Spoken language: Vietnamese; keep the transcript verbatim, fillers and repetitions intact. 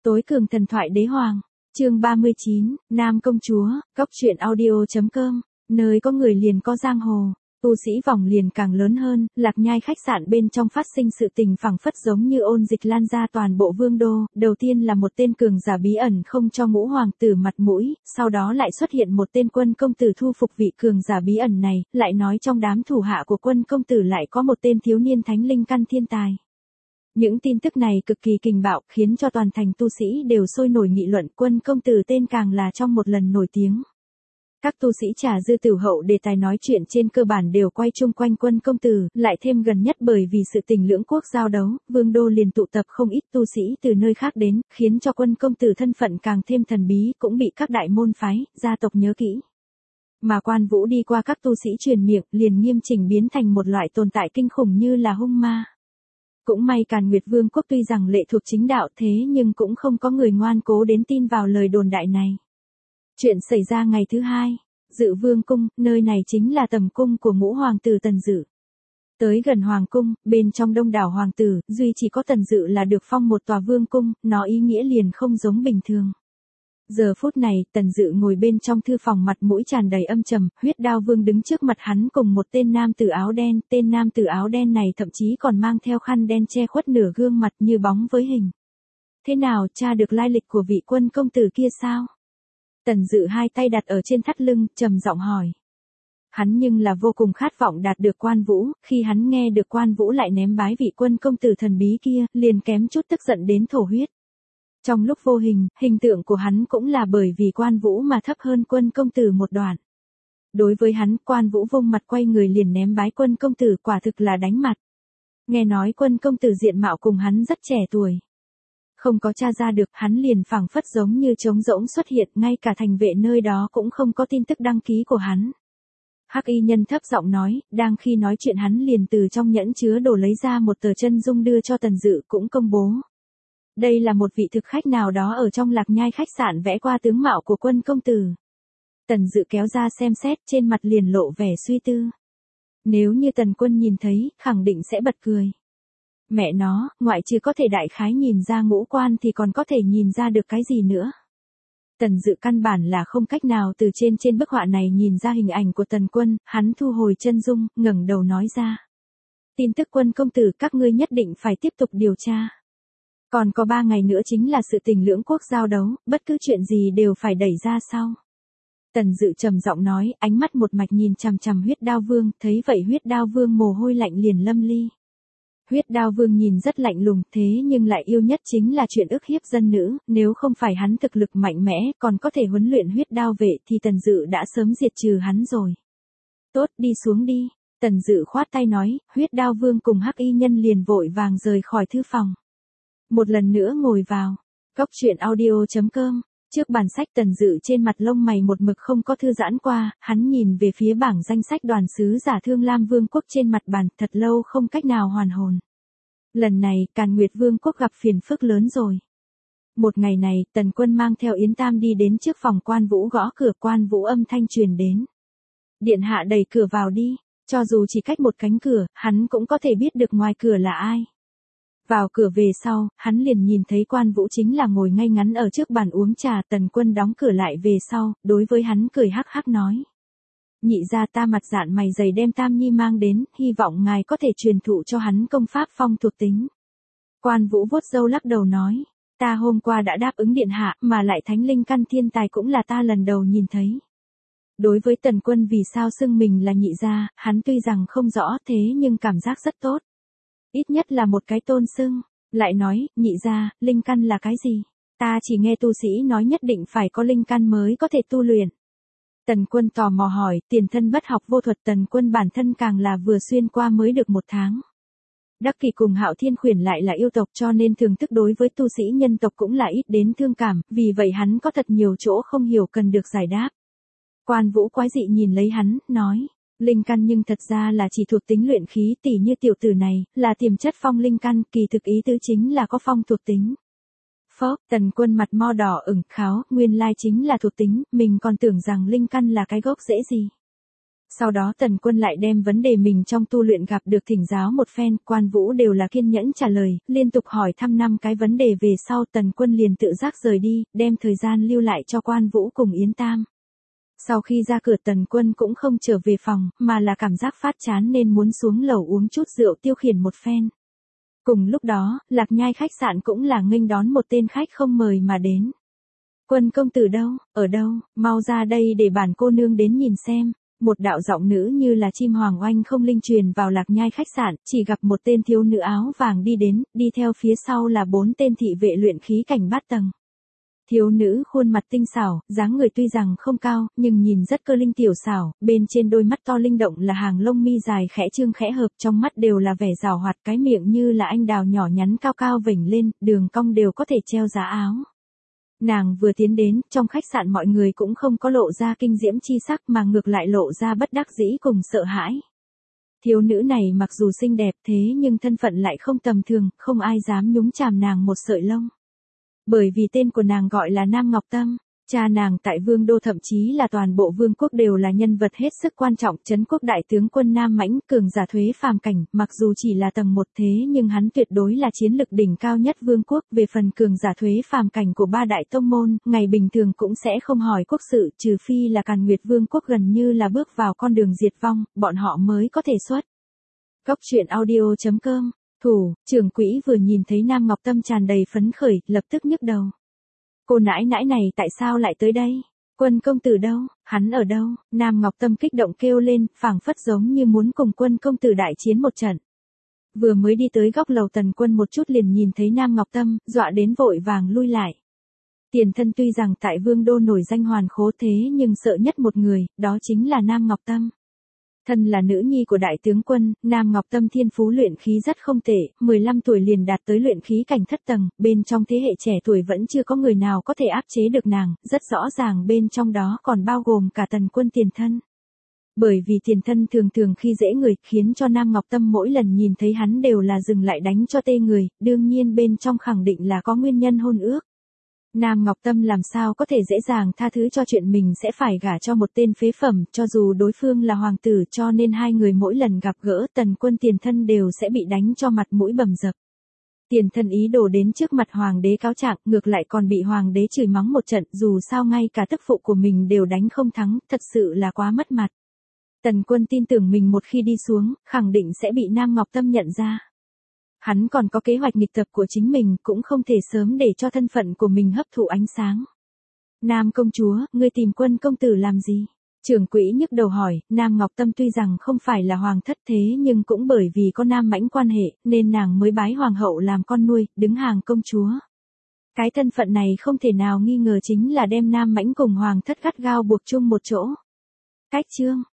Tối cường thần thoại đế hoàng, chương ba mươi chín, Nam công chúa, cốc truyện audio chấm com, nơi có người liền có giang hồ, tu sĩ vòng liền càng lớn hơn, Lạc Nhai khách sạn bên trong phát sinh sự tình phảng phất giống như ôn dịch lan ra toàn bộ vương đô, đầu tiên là một tên cường giả bí ẩn không cho ngũ hoàng tử mặt mũi, sau đó lại xuất hiện một tên quân công tử thu phục vị cường giả bí ẩn này, lại nói trong đám thủ hạ của quân công tử lại có một tên thiếu niên thánh linh căn thiên tài. Những tin tức này cực kỳ kình bạo, khiến cho toàn thành tu sĩ đều sôi nổi nghị luận, quân công tử tên càng là trong một lần nổi tiếng. Các tu sĩ trà dư tử hậu đề tài nói chuyện trên cơ bản đều quay chung quanh quân công tử, lại thêm gần nhất bởi vì sự tình lưỡng quốc giao đấu, vương đô liền tụ tập không ít tu sĩ từ nơi khác đến, khiến cho quân công tử thân phận càng thêm thần bí, cũng bị các đại môn phái, gia tộc nhớ kỹ. Mà Quan Vũ đi qua các tu sĩ truyền miệng, liền nghiêm chỉnh biến thành một loại tồn tại kinh khủng như là hung ma. Cũng may Càn Nguyệt Vương quốc tuy rằng lệ thuộc chính đạo thế nhưng cũng không có người ngoan cố đến tin vào lời đồn đại này. Chuyện xảy ra ngày thứ hai, Dự Vương cung, nơi này chính là tầm cung của ngũ hoàng tử Tần Dự. Tới gần hoàng cung, bên trong đông đảo hoàng tử, duy chỉ có Tần Dự là được phong một tòa vương cung, nó ý nghĩa liền không giống bình thường. Giờ phút này, Tần Dự ngồi bên trong thư phòng mặt mũi tràn đầy âm trầm, Huyết Đao Vương đứng trước mặt hắn cùng một tên nam tử áo đen, tên nam tử áo đen này thậm chí còn mang theo khăn đen che khuất nửa gương mặt như bóng với hình. Thế nào, tra được lai lịch của vị quân công tử kia sao? Tần Dự hai tay đặt ở trên thắt lưng, trầm giọng hỏi. Hắn nhưng là vô cùng khát vọng đạt được Quan Vũ, khi hắn nghe được Quan Vũ lại ném bái vị quân công tử thần bí kia, liền kém chút tức giận đến thổ huyết. Trong lúc vô hình, hình tượng của hắn cũng là bởi vì Quan Vũ mà thấp hơn quân công tử một đoạn. Đối với hắn, Quan Vũ vung mặt quay người liền ném bái quân công tử, quả thực là đánh mặt. Nghe nói quân công tử diện mạo cùng hắn rất trẻ tuổi. Không có tra ra được, hắn liền phảng phất giống như trống rỗng xuất hiện, ngay cả thành vệ nơi đó cũng không có tin tức đăng ký của hắn. Hắc y nhân thấp giọng nói, đang khi nói chuyện hắn liền từ trong nhẫn chứa đồ lấy ra một tờ chân dung đưa cho Tần Dự cũng công bố. Đây là một vị thực khách nào đó ở trong Lạc Nhai khách sạn vẽ qua tướng mạo của quân công tử. Tần Dự kéo ra xem xét, trên mặt liền lộ vẻ suy tư. Nếu như Tần Quân nhìn thấy, khẳng định sẽ bật cười. Mẹ nó, ngoại trừ có thể đại khái nhìn ra ngũ quan thì còn có thể nhìn ra được cái gì nữa. Tần Dự căn bản là không cách nào từ trên trên bức họa này nhìn ra hình ảnh của Tần Quân, hắn thu hồi chân dung, ngẩng đầu nói ra. Tin tức quân công tử các ngươi nhất định phải tiếp tục điều tra. Còn có ba ngày nữa chính là sự tình lưỡng quốc giao đấu, bất cứ chuyện gì đều phải đẩy ra sau. Tần Dự trầm giọng nói, ánh mắt một mạch nhìn chằm chằm Huyết Đao Vương, thấy vậy Huyết Đao Vương mồ hôi lạnh liền lâm ly. Huyết Đao Vương nhìn rất lạnh lùng, thế nhưng lại yêu nhất chính là chuyện ức hiếp dân nữ, nếu không phải hắn thực lực mạnh mẽ, còn có thể huấn luyện huyết đao vệ thì Tần Dự đã sớm diệt trừ hắn rồi. Tốt, đi xuống đi. Tần Dự khoát tay nói, Huyết Đao Vương cùng Hắc y nhân liền vội vàng rời khỏi thư phòng. Một lần nữa ngồi vào, cốc truyện audio chấm com, trước bàn sách Tần Dự trên mặt lông mày một mực không có thư giãn qua, hắn nhìn về phía bảng danh sách đoàn sứ giả Thương Lam Vương quốc trên mặt bàn, thật lâu không cách nào hoàn hồn. Lần này, Càn Nguyệt Vương quốc gặp phiền phức lớn rồi. Một ngày này, Tần Quân mang theo Yến Tam đi đến trước phòng Quan Vũ gõ cửa, Quan Vũ âm thanh truyền đến. Điện hạ đẩy cửa vào đi, cho dù chỉ cách một cánh cửa, hắn cũng có thể biết được ngoài cửa là ai. Vào cửa về sau, hắn liền nhìn thấy Quan Vũ chính là ngồi ngay ngắn ở trước bàn uống trà. Tần Quân đóng cửa lại về sau, đối với hắn cười hắc hắc nói. Nhị gia ta mặt dạn mày dày đem Tam Nhi mang đến, hy vọng ngài có thể truyền thụ cho hắn công pháp phong thuộc tính. Quan Vũ vuốt râu lắc đầu nói, ta hôm qua đã đáp ứng điện hạ, mà lại thánh linh căn thiên tài cũng là ta lần đầu nhìn thấy. Đối với Tần Quân vì sao xưng mình là nhị gia, hắn tuy rằng không rõ thế nhưng cảm giác rất tốt. Ít nhất là một cái tôn xưng, lại nói, nhị gia, linh căn là cái gì? Ta chỉ nghe tu sĩ nói nhất định phải có linh căn mới có thể tu luyện. Tần Quân tò mò hỏi, tiền thân bất học vô thuật, Tần Quân bản thân càng là vừa xuyên qua mới được một tháng. Đắc Kỷ cùng Hạo Thiên Khuyển lại là yêu tộc cho nên thường thức đối với tu sĩ nhân tộc cũng là ít đến thương cảm, vì vậy hắn có thật nhiều chỗ không hiểu cần được giải đáp. Quan Vũ quái dị nhìn lấy hắn, nói, linh căn nhưng thật ra là chỉ thuộc tính luyện khí, tỉ như tiểu tử này, là tiềm chất phong linh căn, kỳ thực ý tứ chính là có phong thuộc tính. Phó, Tần Quân mặt mo đỏ ửng, kháo, nguyên lai chính là thuộc tính, mình còn tưởng rằng linh căn là cái gốc rễ gì. Sau đó Tần Quân lại đem vấn đề mình trong tu luyện gặp được thỉnh giáo một phen, Quan Vũ đều là kiên nhẫn trả lời, liên tục hỏi thăm năm cái vấn đề về sau Tần Quân liền tự giác rời đi, đem thời gian lưu lại cho Quan Vũ cùng Yến Tam. Sau khi ra cửa Tần Quân cũng không trở về phòng, mà là cảm giác phát chán nên muốn xuống lầu uống chút rượu tiêu khiển một phen. Cùng lúc đó, Lạc Nhai khách sạn cũng là nghênh đón một tên khách không mời mà đến. Quân công tử đâu, ở đâu, mau ra đây để bản cô nương đến nhìn xem. Một đạo giọng nữ như là chim hoàng oanh không linh truyền vào Lạc Nhai khách sạn, chỉ gặp một tên thiếu nữ áo vàng đi đến, đi theo phía sau là bốn tên thị vệ luyện khí cảnh bát tầng. Thiếu nữ khuôn mặt tinh xảo, dáng người tuy rằng không cao, nhưng nhìn rất cơ linh tiểu xảo, bên trên đôi mắt to linh động là hàng lông mi dài khẽ trương khẽ hợp, trong mắt đều là vẻ rào hoạt, cái miệng như là anh đào nhỏ nhắn cao cao vểnh lên, đường cong đều có thể treo giá áo. Nàng vừa tiến đến, trong khách sạn mọi người cũng không có lộ ra kinh diễm chi sắc mà ngược lại lộ ra bất đắc dĩ cùng sợ hãi. Thiếu nữ này mặc dù xinh đẹp thế nhưng thân phận lại không tầm thường, không ai dám nhúng chàm nàng một sợi lông. Bởi vì tên của nàng gọi là Nam Ngọc Tâm, cha nàng tại Vương Đô thậm chí là toàn bộ vương quốc đều là nhân vật hết sức quan trọng, trấn quốc đại tướng quân Nam Mãnh, cường giả thuế phàm cảnh, mặc dù chỉ là tầng một thế nhưng hắn tuyệt đối là chiến lực đỉnh cao nhất vương quốc, về phần cường giả thuế phàm cảnh của ba đại tông môn, ngày bình thường cũng sẽ không hỏi quốc sự, trừ phi là Càn Nguyệt vương quốc gần như là bước vào con đường diệt vong, bọn họ mới có thể xuất. Góc truyện audio chấm com. Thủ, trưởng quỹ vừa nhìn thấy Nam Ngọc Tâm tràn đầy phấn khởi, lập tức nhức đầu. Cô nãi nãi này tại sao lại tới đây? Quân công tử đâu? Hắn ở đâu? Nam Ngọc Tâm kích động kêu lên, phảng phất giống như muốn cùng quân công tử đại chiến một trận. Vừa mới đi tới góc lầu Tần Quân một chút liền nhìn thấy Nam Ngọc Tâm, dọa đến vội vàng lui lại. Tiền thân tuy rằng tại Vương Đô nổi danh hoàn khố thế nhưng sợ nhất một người, đó chính là Nam Ngọc Tâm. Thân là nữ nhi của đại tướng quân, Nam Ngọc Tâm thiên phú luyện khí rất không tệ, mười lăm tuổi liền đạt tới luyện khí cảnh thất tầng, bên trong thế hệ trẻ tuổi vẫn chưa có người nào có thể áp chế được nàng, rất rõ ràng bên trong đó còn bao gồm cả Tần Quân tiền thân. Bởi vì tiền thân thường thường khi dễ người, khiến cho Nam Ngọc Tâm mỗi lần nhìn thấy hắn đều là dừng lại đánh cho tê người, đương nhiên bên trong khẳng định là có nguyên nhân hôn ước. Nam Ngọc Tâm làm sao có thể dễ dàng tha thứ cho chuyện mình sẽ phải gả cho một tên phế phẩm, cho dù đối phương là hoàng tử, cho nên hai người mỗi lần gặp gỡ Tần Quân tiền thân đều sẽ bị đánh cho mặt mũi bầm dập. Tiền thân ý đồ đến trước mặt hoàng đế cáo trạng, ngược lại còn bị hoàng đế chửi mắng một trận, dù sao ngay cả tức phụ của mình đều đánh không thắng, thật sự là quá mất mặt. Tần Quân tin tưởng mình một khi đi xuống, khẳng định sẽ bị Nam Ngọc Tâm nhận ra. Hắn còn có kế hoạch nghịch tập của chính mình, cũng không thể sớm để cho thân phận của mình hấp thụ ánh sáng. Nam công chúa, ngươi tìm quân công tử làm gì? Trưởng quỹ nhức đầu hỏi, Nam Ngọc Tâm tuy rằng không phải là hoàng thất thế nhưng cũng bởi vì có Nam Mãnh quan hệ, nên nàng mới bái hoàng hậu làm con nuôi, đứng hàng công chúa. Cái thân phận này không thể nào nghi ngờ chính là đem Nam Mãnh cùng hoàng thất gắt gao buộc chung một chỗ. Cách chương,